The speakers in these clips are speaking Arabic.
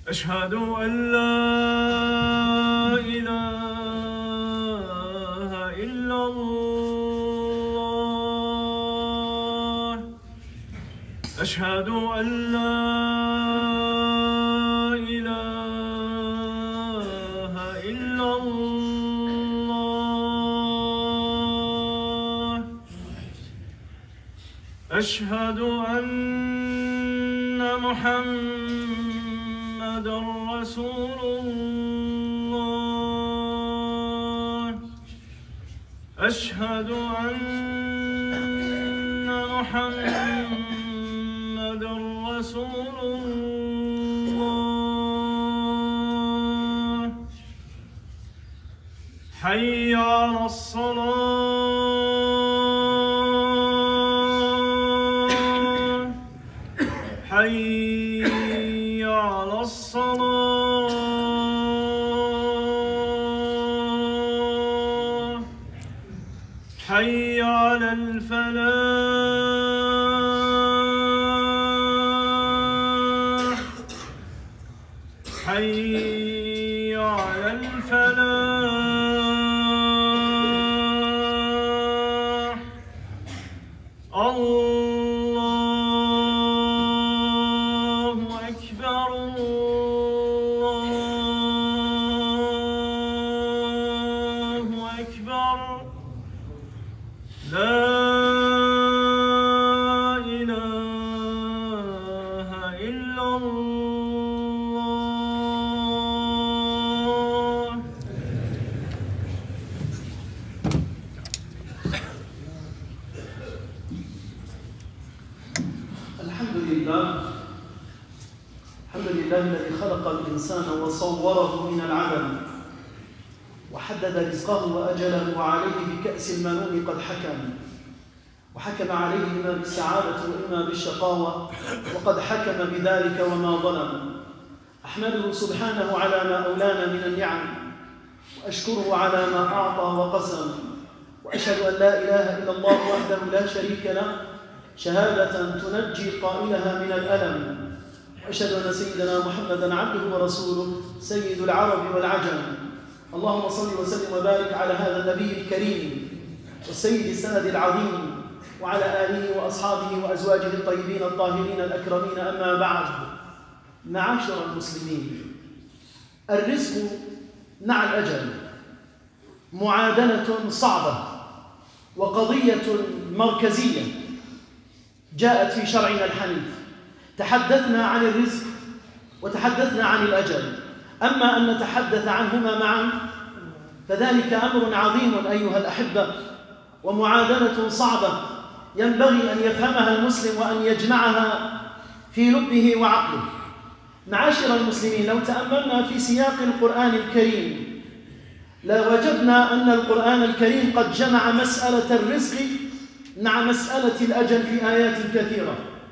أشهد أن لا إله إلا الله. أشهد أن لا إله إلا الله. أشهد أن محمد رسول الله. أشهد أن محمد رسول الله. حي على الصلاة. حي على الصلاة. حي على الفلاح. حي على الفلاح. الله أكبر. الله أكبر. لا إله إلا الله. الحمد لله الذي خلق الإنسان وصوره من العدم وحدد رزقه وأجله وعليه بكأس المنون قد وحكم عليه إما بالسعادة وإما بالشقاوة وقد حكم بذلك وما ظلم. أحمده سبحانه على ما أولانا من النعم وأشكره على ما أعطى وقسم، وأشهد أن لا إله إلا الله وحده لا شريك له شهادة تنجي قائلها من الألم. وأشهد أن سيدنا محمدًا عبده ورسوله سيد العرب والعجم. اللهم صل وسلم وبارك على هذا النبي الكريم والسيد السند العظيم وعلى آله وأصحابه وأزواجه الطيبين الطاهرين الأكرمين. أما بعد، معاشر المسلمين، الرزق مع الأجل معادلة صعبة وقضية مركزية جاءت في شرعنا الحنيف. تحدثنا عن الرزق وتحدثنا عن الأجل، أما أن نتحدث عنهما معا فذلك أمر عظيم أيها الأحبة، ومعادلة صعبة ينبغي أن يفهمها المسلم وأن يجمعها في لبه وعقله. معاشر المسلمين، لو تأملنا في سياق القرآن الكريم لوجدنا أن القرآن الكريم قد جمع مسألة الرزق مع مسألة الأجل في آيات كثيرة.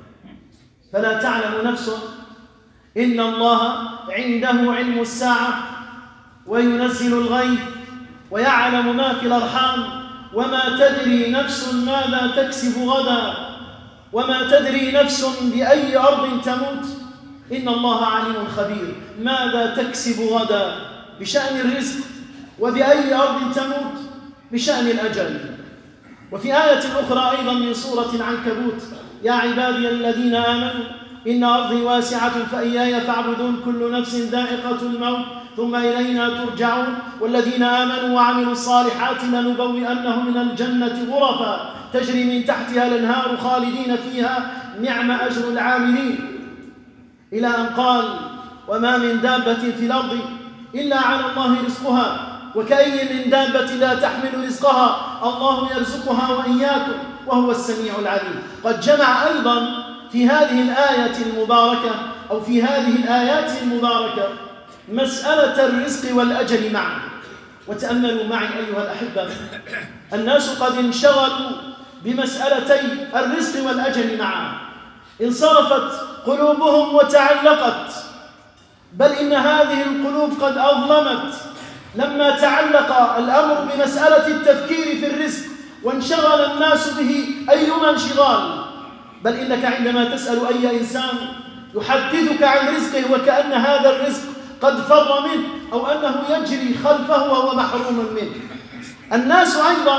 فلا تعلم نفس إن الله عنده علم الساعة وينزل الغيث ويعلم ما في الأرحام وما تدري نفس ماذا تكسب غدا وما تدري نفس بأي أرض تموت. إن الله عليم خبير. ماذا تكسب غدا بشأن الرزق، وبأي أرض تموت بشأن الأجل. وفي آية أخرى أيضا من سورة العنكبوت: يا عبادي الذين آمنوا إن أرضي واسعة فإياي فاعبدون كل نفس ذائقة الموت ثم إلينا ترجعون والذين آمنوا وعملوا الصالحات لنبوئنهم من الجنة غرفا تجري من تحتها الأنهار خالدين فيها نعم أجر العاملين، إلى أن قال: وما من دابة في الأرض إلا على الله رزقها وكأي من دابة لا تحمل رزقها الله يرزقها وإياكم وهو السميع العليم. قد جمع أيضا في هذه الآية المباركة أو في هذه الآيات المباركة مسألة الرزق والأجل معا. وتأملوا معي أيها الأحبة، الناس قد انشغلوا بمسألتي الرزق والأجل معا، انصرفت قلوبهم وتعلقت، بل إن هذه القلوب قد أظلمت لما تعلق الأمر بمسألة التفكير في الرزق وانشغل الناس به أيما انشغال. بل إنك عندما تسأل أي إنسان يحدثك عن رزقه وكأن هذا الرزق قد فر منه أو أنه يجري خلفه وهو محروم منه. الناس أيضا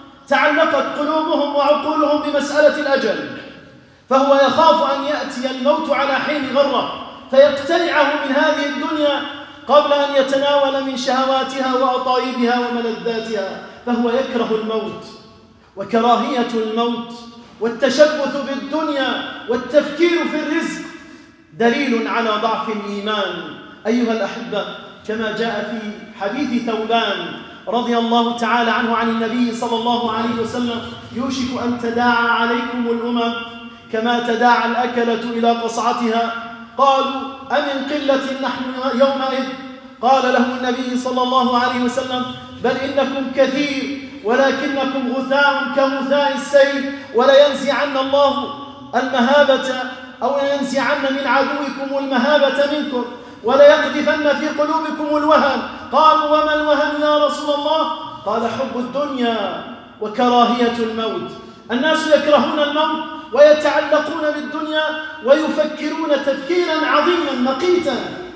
تعلقت قلوبهم وعقولهم بمسألة الأجل، فهو يخاف أن يأتي الموت على حين غره فيقتلعه من هذه الدنيا قبل أن يتناول من شهواتها وأطايبها وملذاتها، فهو يكره الموت. وكراهية الموت والتشبث بالدنيا والتفكير في الرزق دليل على ضعف الإيمان أيها الأحبة، كما جاء في حديث ثوبان رضي الله تعالى عنه عن النبي صلى الله عليه وسلم: يوشك أن تداعى عليكم الأمم كما تداعى الأكلة إلى قصعتها. قالوا: أمن قلة نحن يومئذ؟ قال له النبي صلى الله عليه وسلم: بل إنكم كثير ولكنكم غثاء كغثاء السيل، ولينزعن الله المهابة أو ينزعن من عدوكم المهابة منكم، وليقذفن في قلوبكم الوهن. قالوا: وما الوهن يا رسول الله؟ قال: حب الدنيا وكراهية الموت. الناس يكرهون الموت ويتعلقون بالدنيا ويفكرون تفكيرا عظيما مقيتا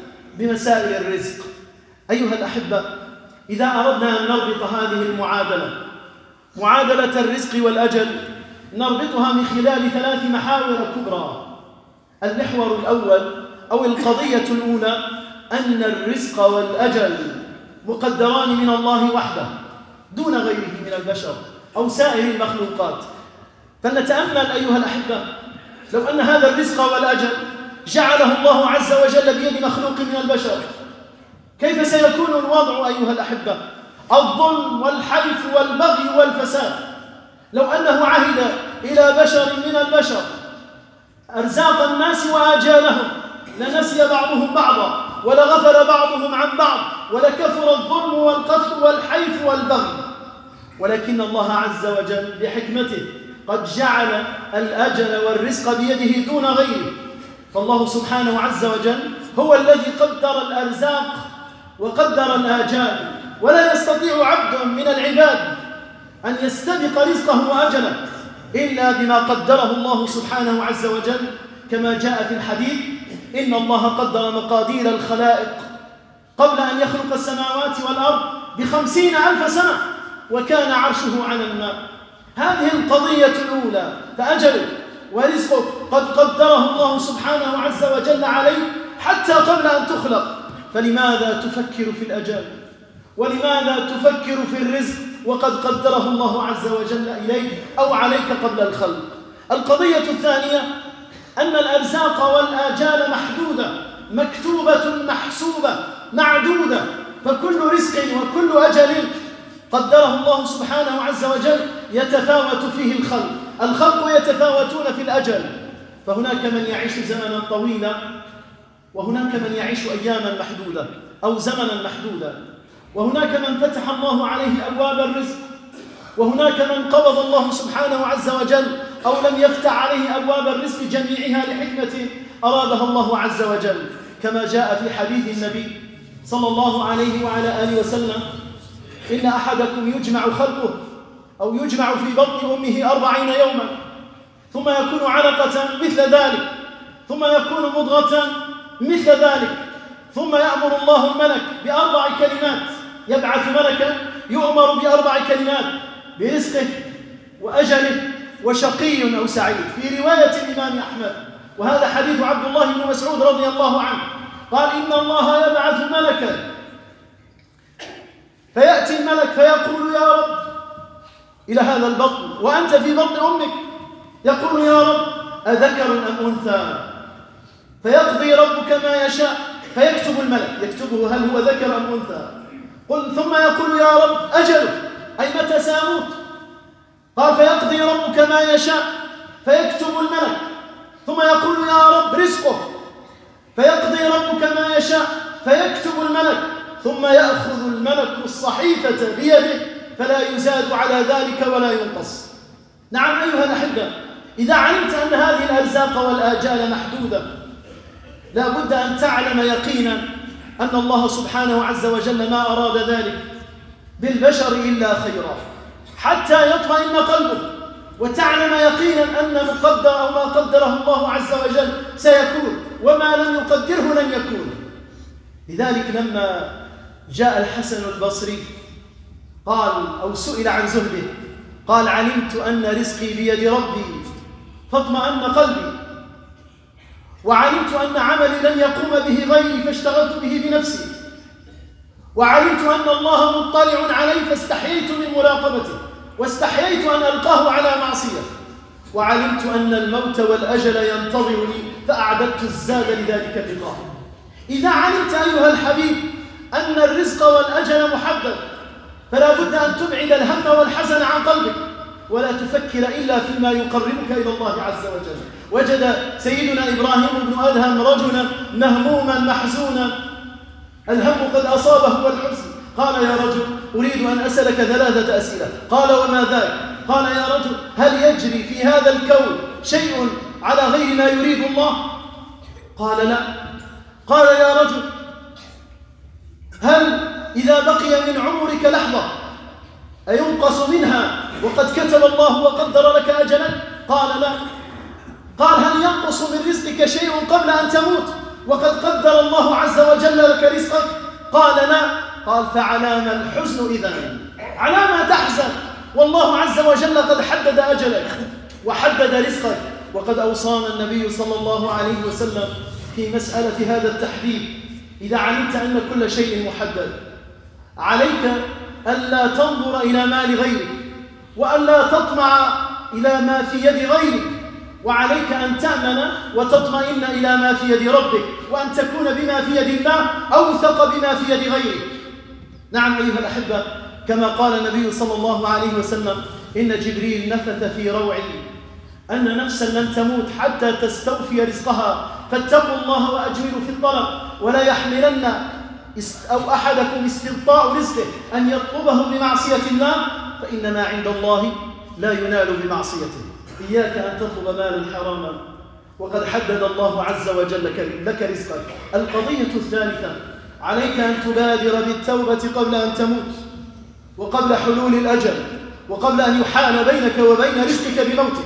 بمسائل الرزق. أيها الأحبة، إذا أردنا أن نربط هذه المعادلة، معادلة الرزق والأجل، نربطها من خلال 3 محاور كبرى. المحور الأول أو القضية الأولى أن الرزق والأجل مقدران من الله وحده دون غيره من البشر أو سائر المخلوقات. فلنتأمل أيها الأحبة، لو أن هذا الرزق والأجل جعله الله عز وجل بيد مخلوق من البشر، كيف سيكون الوضع أيها الأحبة؟ الظلم والحيف والبغي والفساد. لو أنه عهد إلى بشر من البشر أرزاق الناس وآجالهم لنسي بعضهم بعضا ولغفل بعضهم عن بعض ولكثر الظلم والقتل والحيف والبغي. ولكن الله عز وجل بحكمته قد جعل الأجل والرزق بيده دون غيره. فالله سبحانه عز وجل هو الذي قدر الأرزاق وقدر الآجال، ولا يستطيع عبد من العباد أن يستبق رزقه وأجله إلا بما قدره الله سبحانه عز وجل، كما جاء في الحديث: إن الله قدر مقادير الخلائق قبل أن يخلق السماوات والأرض ب50,000 سنة وكان عرشه على الماء. هذه القضية الأولى، فأجل ورزقك قد قدره الله سبحانه عز وجل عليه حتى قبل أن تخلق. فلماذا تفكر في الأجل؟ ولماذا تفكر في الرزق وقد قدره الله عز وجل إليك أو عليك قبل الخلق؟ القضية الثانية أن الأرزاق والآجال محدودة، مكتوبة محسوبة معدودة، فكل رزق وكل أجل قدره الله سبحانه عز وجل يتفاوت فيه الخلق يتفاوتون في الأجل. فهناك من يعيش زمنا طويلا، وهناك من يعيش أياما محدودة أو زمنا محدودا، وهناك من فتح الله عليه أبواب الرزق، وهناك من قبض الله سبحانه عز وجل أو لم يفتح عليه أبواب الرزق جميعها لحكمة أرادها الله عز وجل، كما جاء في حديث النبي صلى الله عليه وعلى آله وسلم: إن أحدكم يجمع خلقه أو يجمع في بطن أمه 40 يوما ثم يكون علقة مثل ذلك، ثم يكون مضغة مثل ذلك، ثم يأمر الله الملك ب4 كلمات، يبعث ملكا يؤمر ب4 كلمات برزقه وأجله وشقي أو سعيد، في رواية الإمام أحمد. وهذا حديث عبد الله بن مسعود رضي الله عنه، قال: إن الله يبعث ملكا فيأتي الملك فيقول: يا رب، إلى هذا البطن وأنت في بطن أمك، يقول: يا رب، أذكر أم أنثى؟ فيقضي ربك ما يشاء، فيكتب الملك يكتبه هل هو ذكر أم أنثى. ثم يقول: يا رب، أجله، أي متى سأموت؟ قال: فيقضي ربك ما يشاء، فيكتب الملك. ثم يقول: يا رب، رزقه، فيقضي ربك ما يشاء، فيكتب الملك. ثم يأخذ الملك الصحيفة بيده فلا يزاد على ذلك ولا ينقص. نعم أيها الأحبة، إذا علمت أن هذه الأرزاق والآجال محدودة، لا بد أن تعلم يقينا أن الله سبحانه عز وجل ما أراد ذلك بالبشر إلا خيرا، حتى يطمئن قلبه وتعلم يقينا أن مقدر أو ما قدره الله عز وجل سيكون، وما لم يقدره لن يكون. لذلك لما جاء الحسن البصري قال أو سئل عن زهده قال: علمت أن رزقي بيد ربي فاطمأن قلبي، وعلمت أن عملي لن يقوم به غيري فاشتغلت به بنفسي، وعلمت أن الله مطلع علي فاستحييت من مراقبته، واستحييت أن ألقاه على معصية، وعلمت أن الموت والأجل ينتظرني فأعددت الزاد لذلك اللقاء. إذا علمت أيها الحبيب أن الرزق والأجل محدد فلا بد أن تبعد الهم والحزن عن قلبك ولا تفكر إلا فيما يقربك إلى الله عز وجل. وجد سيدنا إبراهيم بن أدهم رجلا مهموما محزونا الهم قد أصابه والحزن، قال: يا رجل أريد أن أسألك 3 أسئلة. قال: وما ذاك؟ قال: يا رجل هل يجري في هذا الكون شيء على غير ما يريد الله؟ قال: لا. قال: يا رجل هل إذا بقي من عمرك لحظة أينقص منها وقد كتب الله وقدر لك أجلا؟ قال: لا. قال: هل ينقص من رزقك شيء قبل أن تموت وقد قدر الله عز وجل لك رزقك؟ قال: لا. قال: فعلى ما الحزن إذن؟ على ما تحزن والله عز وجل قد حدد أجلك وحدد رزقك. وقد أوصانا النبي صلى الله عليه وسلم في مسألة هذا التحديد: إذا علمت أن كل شيء محدد عليك ألا تنظر إلى مال غيرك وألا تطمع إلى ما في يد غيرك، وعليك أن تأمن وتطمئن إلى ما في يد ربك، وأن تكون بما في يد الله أوثق بما في يد غيرك. نعم أيها الأحبة، كما قال النبي صلى الله عليه وسلم: إن جبريل نفث في روعي أن نفسا لن تموت حتى تستوفي رزقها، فاتقوا الله وأجملوا في الطلب، ولا يحملن أو أحدكم استبطاء رزقه أن يطلبه بمعصية الله، فإنما عند الله لا ينال بمعصيته. إياك أن تطلب مالا حراما وقد حدد الله عز وجل لك رزقك. القضية الثالثة: عليك أن تبادر بالتوبة قبل أن تموت وقبل حلول الأجل وقبل أن يحال بينك وبين رزقك بموتك.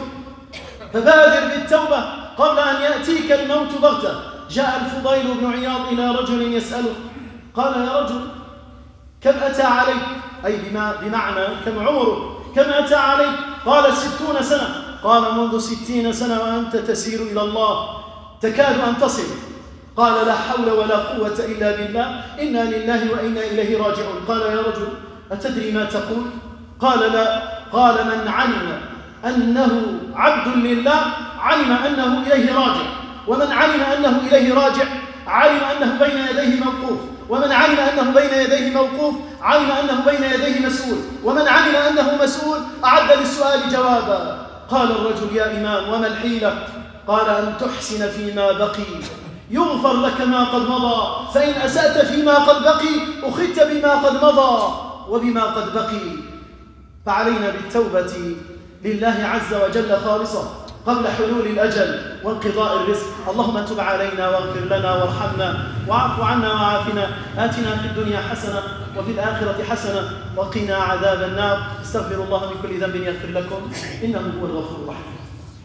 فبادر بالتوبة قبل أن يأتيك الموت بغتة. جاء الفضيل بن عياض إلى رجل يسأله قال: يا رجل كم أتى عليك؟ أي بمعنى كم عمره؟ كم أتى عليك؟ قال: 60 سنة. قال: منذ 60 سنة وأنت تسير إلى الله تكاد أن تصل. قال: لا حول ولا قوة إلا بالله، إنا لله وإنا إليه راجعون. قال: يا رجل أتدري ما تقول؟ قال: لا. قال: من علم أنه عبد لله علم أنه إليه راجع، ومن علم أنه إليه راجع علم أنه بين يديه موقوف، ومن علم أنه بين يديه موقوف علم أنه بين يديه مسؤول، ومن علم أنه مسؤول أعد للسؤال جوابا. قال الرجل: يا إمام وما الحيلة؟ قال: أن تحسن فيما بقي يغفر لك ما قد مضى، فإن أسأت فيما قد بقي أخذت بما قد مضى وبما قد بقي. فعلينا بالتوبة لله عز وجل خالصة قبل حلول الأجل وانقضاء الرزق. اللهم تب علينا واغفر لنا وارحمنا واعف عنا وعافنا. آتنا في الدنيا حسنة وفي الآخرة حسنة وقنا عذاب النار. استغفروا الله من كل ذنب يغفر لكم إنه هو الغفور الرحيم.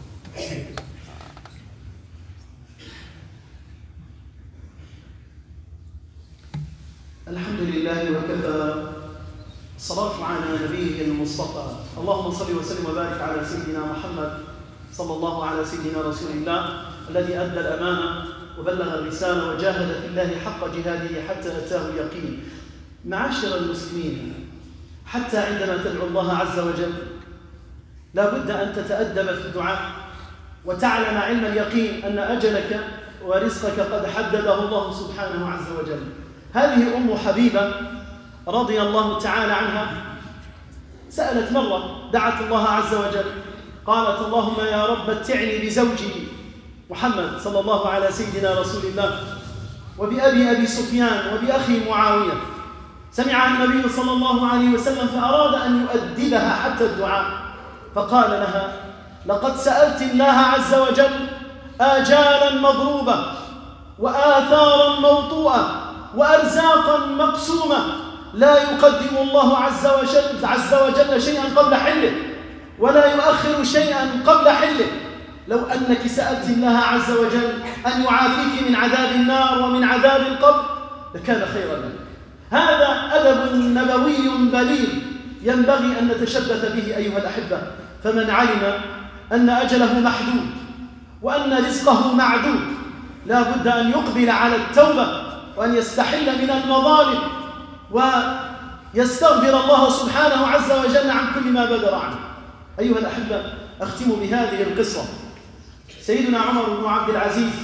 الحمد لله وكفى، الصلاة على نبيه المصطفى. اللهم صل وسلم وبارك على سيدنا محمد صلى الله على سيدنا رسول الله الذي أدى الأمانة وبلغ الرسالة وجاهد في الله حق جهاده حتى أتاه اليقين. معاشر المسلمين، حتى عندما تدعو الله عز وجل لا بد أن تتأدب في الدعاء وتعلم علم اليقين أن أجلك ورزقك قد حدده الله سبحانه عز وجل. هذه أم حبيبة رضي الله تعالى عنها سألت مرة، دعت الله عز وجل، قالت: اللهم يا رب متعني بزوجي محمد صلى الله على سيدنا رسول الله وبأبي سفيان وبأخي معاوية. سمع النبي صلى الله عليه وسلم فأراد أن يؤدبها حتى الدعاء، فقال لها: لقد سألت الله عز وجل آجالا مضروبة وآثارا موطوءة وأرزاقا مقسومة لا يقدم الله عز وجل شيئا قبل حله ولا يؤخر شيئا قبل حله. لو أنك سألت الله عز وجل أن يعافيك من عذاب النار ومن عذاب القبر لكان خيرا لك. هذا أدب نبوي بليغ ينبغي أن نتشبث به أيها الأحبة. فمن علم أن أجله محدود وأن رزقه معدود لا بد أن يقبل على التوبة وأن يستحل من المظالم ويستغفر الله سبحانه عز وجل عن كل ما بدر عنه. أيها الأحبة، أختم بهذه القصة. سيدنا عمر بن عبد العزيز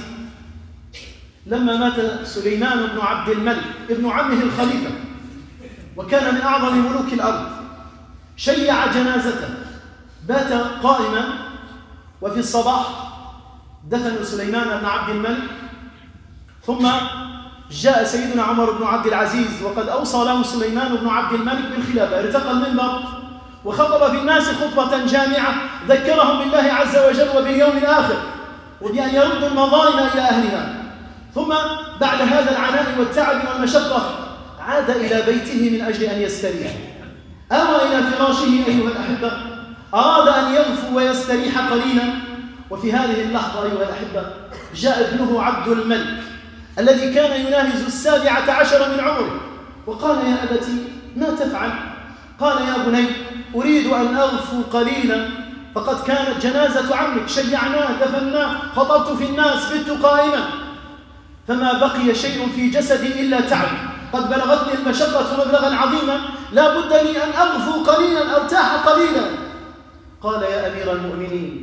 لما مات سليمان بن عبد الملك ابن عمه الخليفة وكان من أعظم ملوك الأرض، شيع جنازته، بات قائما، وفي الصباح دفن سليمان بن عبد الملك. ثم جاء سيدنا عمر بن عبد العزيز وقد أوصى له سليمان بن عبد الملك بالخلافة، ارتقى المنبر وخطب في الناس خطبة جامعة ذكرهم بالله عز وجل وباليوم الآخر وبأن يردوا المظالم إلى أهلها. ثم بعد هذا العناء والتعب والمشقة عاد إلى بيته من أجل أن يستريح. آوى إلى فراشه أيها الأحبة، أراد أن يغفو ويستريح قليلا. وفي هذه اللحظة أيها الأحبة جاء ابنه عبد الملك الذي كان يناهز 17 من عمره وقال: يا أبتي ما تفعل؟ قال: يا بني أريد أن أغفو قليلا، فقد كانت جنازة عمك، شيعناه، دفناه، خطبت في الناس، بت قائما، فما بقي شيء في جسدي إلا تعب، قد بلغتني المشقة مبلغا عظيما، لا بد لي أن أغفو قليلا، أرتاح قليلا. قال: يا أمير المؤمنين،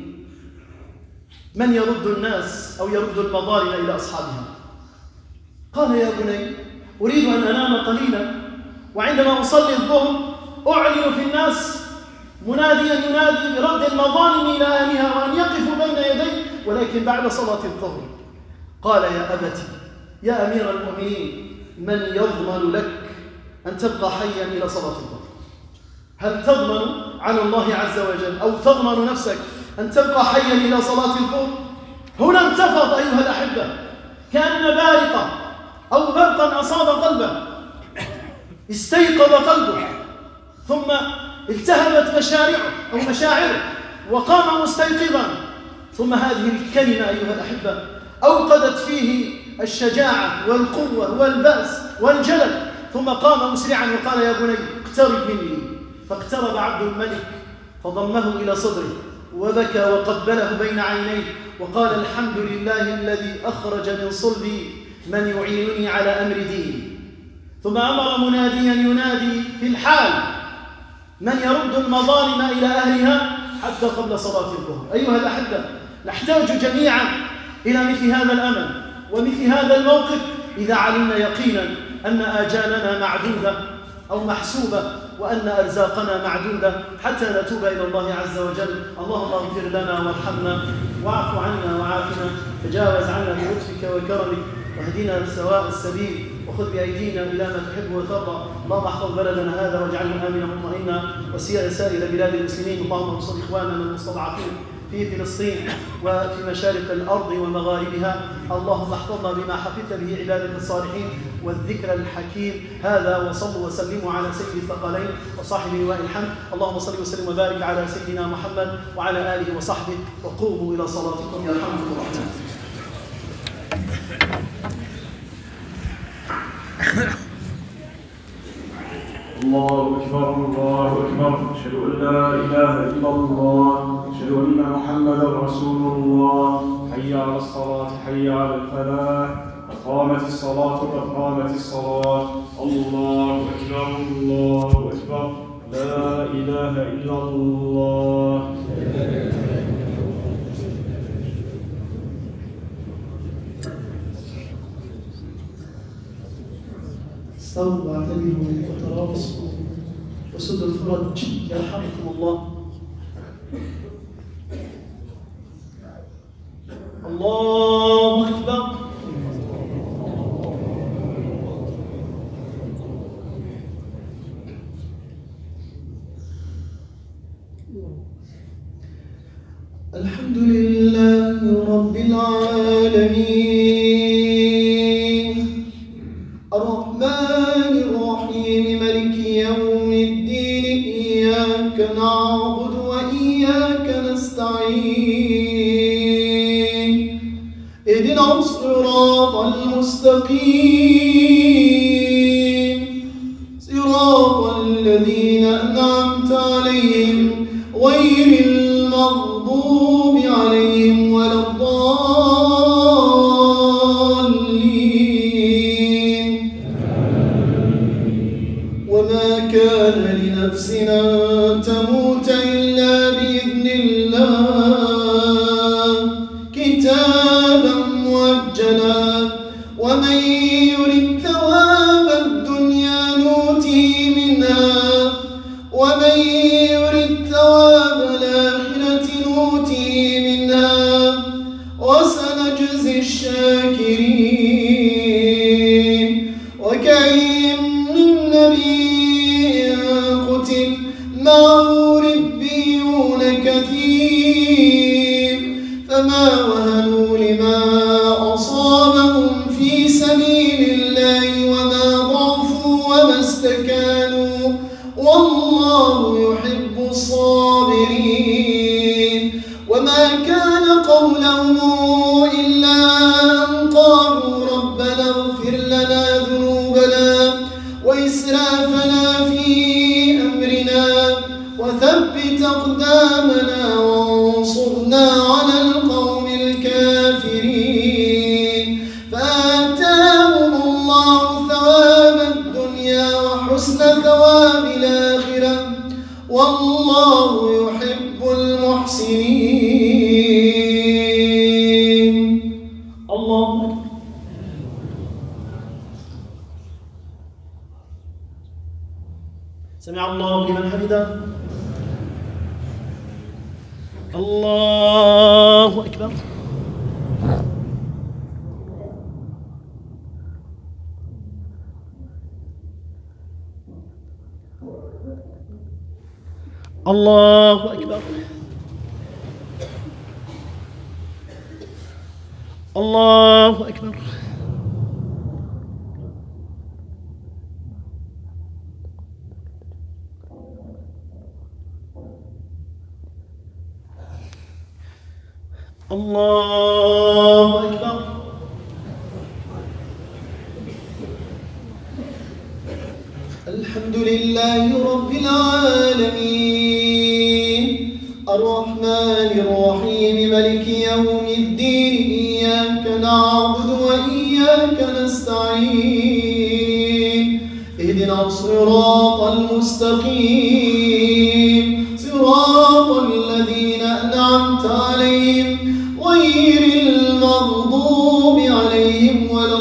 من يرد الناس أو يرد المظالم إلى أصحابها؟ قال: يا بني أريد أن أنام قليلا، وعندما أصلي الظهر أعلن في الناس مناديا ينادي برد المظالم إلى أهلها وأن يقفوا بين يدي، ولكن بعد صلاة الظهر. قال: يا أبتي يا أمير المؤمنين، من يضمن لك أن تبقى حيا إلى صلاة الظهر؟ هل تضمن على الله عز وجل أو تضمن نفسك أن تبقى حيا إلى صلاة الظهر؟ هنا انتفض أيها الأحبة كأن بارقة أو برقا أصاب قلبه، استيقظ قلبه، ثم التهمت مشاعره وقام مستيقظا. ثم هذه الكلمة أيها الأحبة أوقدت فيه الشجاعة والقوة والبأس والجلد، ثم قام مسرعا وقال: يا بني اقترب مني. فاقترب عبد الملك فضمه إلى صدره وبكى وقبله بين عينيه وقال: الحمد لله الذي أخرج من صلبي من يعينني على أمر ديني. ثم أمر مناديا ينادي في الحال: من يرد المظالم إلى أهلها حتى قبل صلاة الظهر. أيها الأحبة، نحتاج جميعا إلى مثل هذا الأمل ومثل هذا الموقف إذا علمنا يقينا أن آجالنا معدودة أو محسوبة وأن أرزاقنا معدودة حتى نتوب إلى الله عز وجل. اللهم اغفر لنا وارحمنا واعف عنا وعافنا، تجاوز عنا بلطفك وكرمك، واهدنا سواء السبيل، وخذ بأيدينا إلى ما تحب وترضى. اللهم احفظ بلدنا هذا واجعله آمنا مطمئنا وسائر بلاد المسلمين. اللهم انصر إخواننا المستضعفين في فلسطين وفي مشارق الأرض ومغاربها. اللهم احفظنا بما حفظت به عبادك الصالحين والذكر الحكيم. هذا وصلوا وسلموا على سيد الثقلين وصاحب لواء الحمد. اللهم صل وسلم وبارك على سيدنا محمد وعلى آله وصحبه، وقوموا إلى صلاتكم يرحمكم الرحمن. الله أكبر الله أكبر، أشهد أن لا إله إلا الله، أشهد أن محمدا رسول الله. حي على الصلاة حي على الفلاح، قد قامت الصلاة قد قامت الصلاة. الله أكبر الله أكبر، لا إله إلا الله. استووا واعتدلوا وتراصوا وسدوا الفرج يرحمكم الله. الله أكبر. الحمد لله رب العالمين، الرحمن الرحيم، مالك يوم الدين، إياك نعبد وإياك نستعين، اهدنا الصراط المستقيم صراط الذين أنعمت عليهم غير المغضوب عليهم ولا الضالين. وما كان لنفس أن تموت إلا بإذن الله كتابا مؤجلا ومن يرد ثواب الدنيا نؤته منها ومن يرد ثواب الآخرة نؤته منها وسنجزي الشاكرين. وكأين من نبي قتل معه ربيون كثير فما وهنوا لما أصابهم في سبيل الله وما ضعفوا وما استكانوا والله يحب الصابرين. وما كان قولهم إلا أن قالوا ربنا اغفر لنا ذنوبنا وإسرافنا في أمرنا وثبت أقدامنا وانصرنا على القوم الكافرين. فآتاهم الله ثواب الدنيا وحسن ثواب الآخرة والله يحب المحسنين. الله أكبر. سمع الله لمن حمده. الله أكبر. الله أكبر. الله أكبر. الله أكبر. الحمد لله رب العالمين الرحمن الرحيم ملك يوم الدين إياك نعبد وإياك نستعين اهدنا الصراط المستقيم صراط الذين أنعمت عليهم غير المغضوب عليهم ولا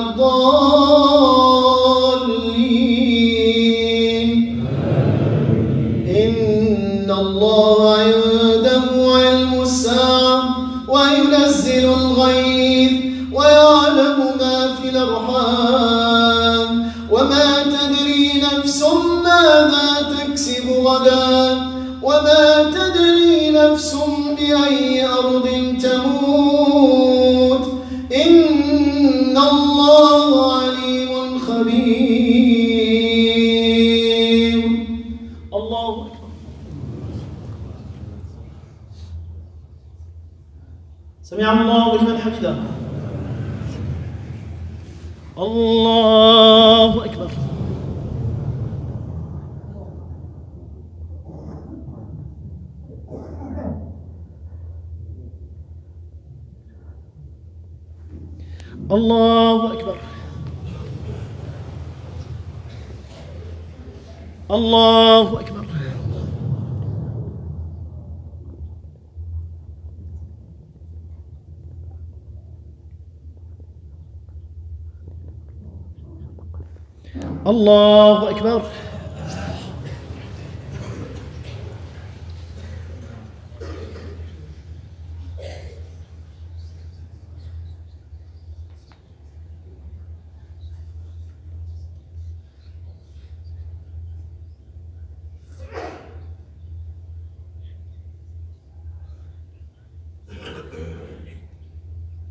الضالين. إن الله عنده علم الساعة وينزل الغيث ويعلم ما في الأرحام وما تدري نفس ماذا تكسب غدا وما تدري نفس بأي أرض تموت إن الله عليم خبير. الله أكبر. سمع الله لمن حمده. الله أكبر. الله أكبر. الله أكبر. الله أكبر.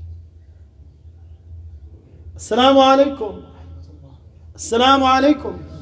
السلام عليكم. السلام عليكم.